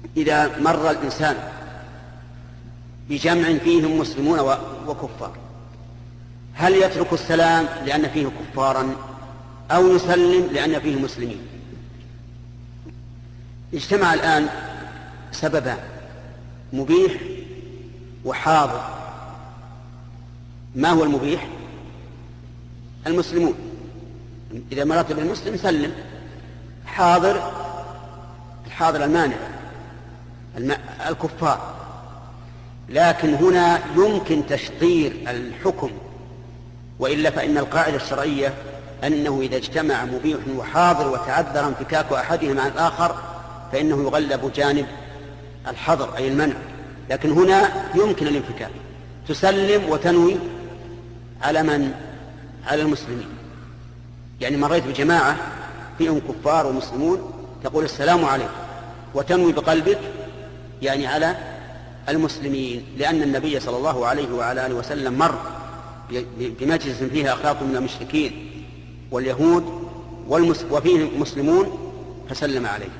إذا مر الإنسان بجمع فيهم مسلمون وكفار، هل يترك السلام لأن فيه كفارا أو يسلم لأن فيه مسلمين؟ اجتمع الآن سببان، مبيح وحاضر. ما هو المبيح؟ المسلمون، إذا مرت بالمسلم سلم. حاضر، الحاضر المانع الكفار. لكن هنا يمكن تشطير الحكم، وإلا فإن القاعدة الشرعية أنه إذا اجتمع مبيح وحاضر وتعذر انفكاك أحدهما عن الآخر فإنه يغلب جانب الحظر أي المنع. لكن هنا يمكن الانفكاك، تسلم وتنوي على من؟ على المسلمين. يعني مريت بجماعة فيهم كفار ومسلمون، تقول السلام عليكم وتنوي بقلبك يعني على المسلمين، لأن النبي صلى الله عليه وعلى آله وسلم مر بمجلس فيه أخلاق من المشركين واليهود وفيه مسلمون فسلم عليه.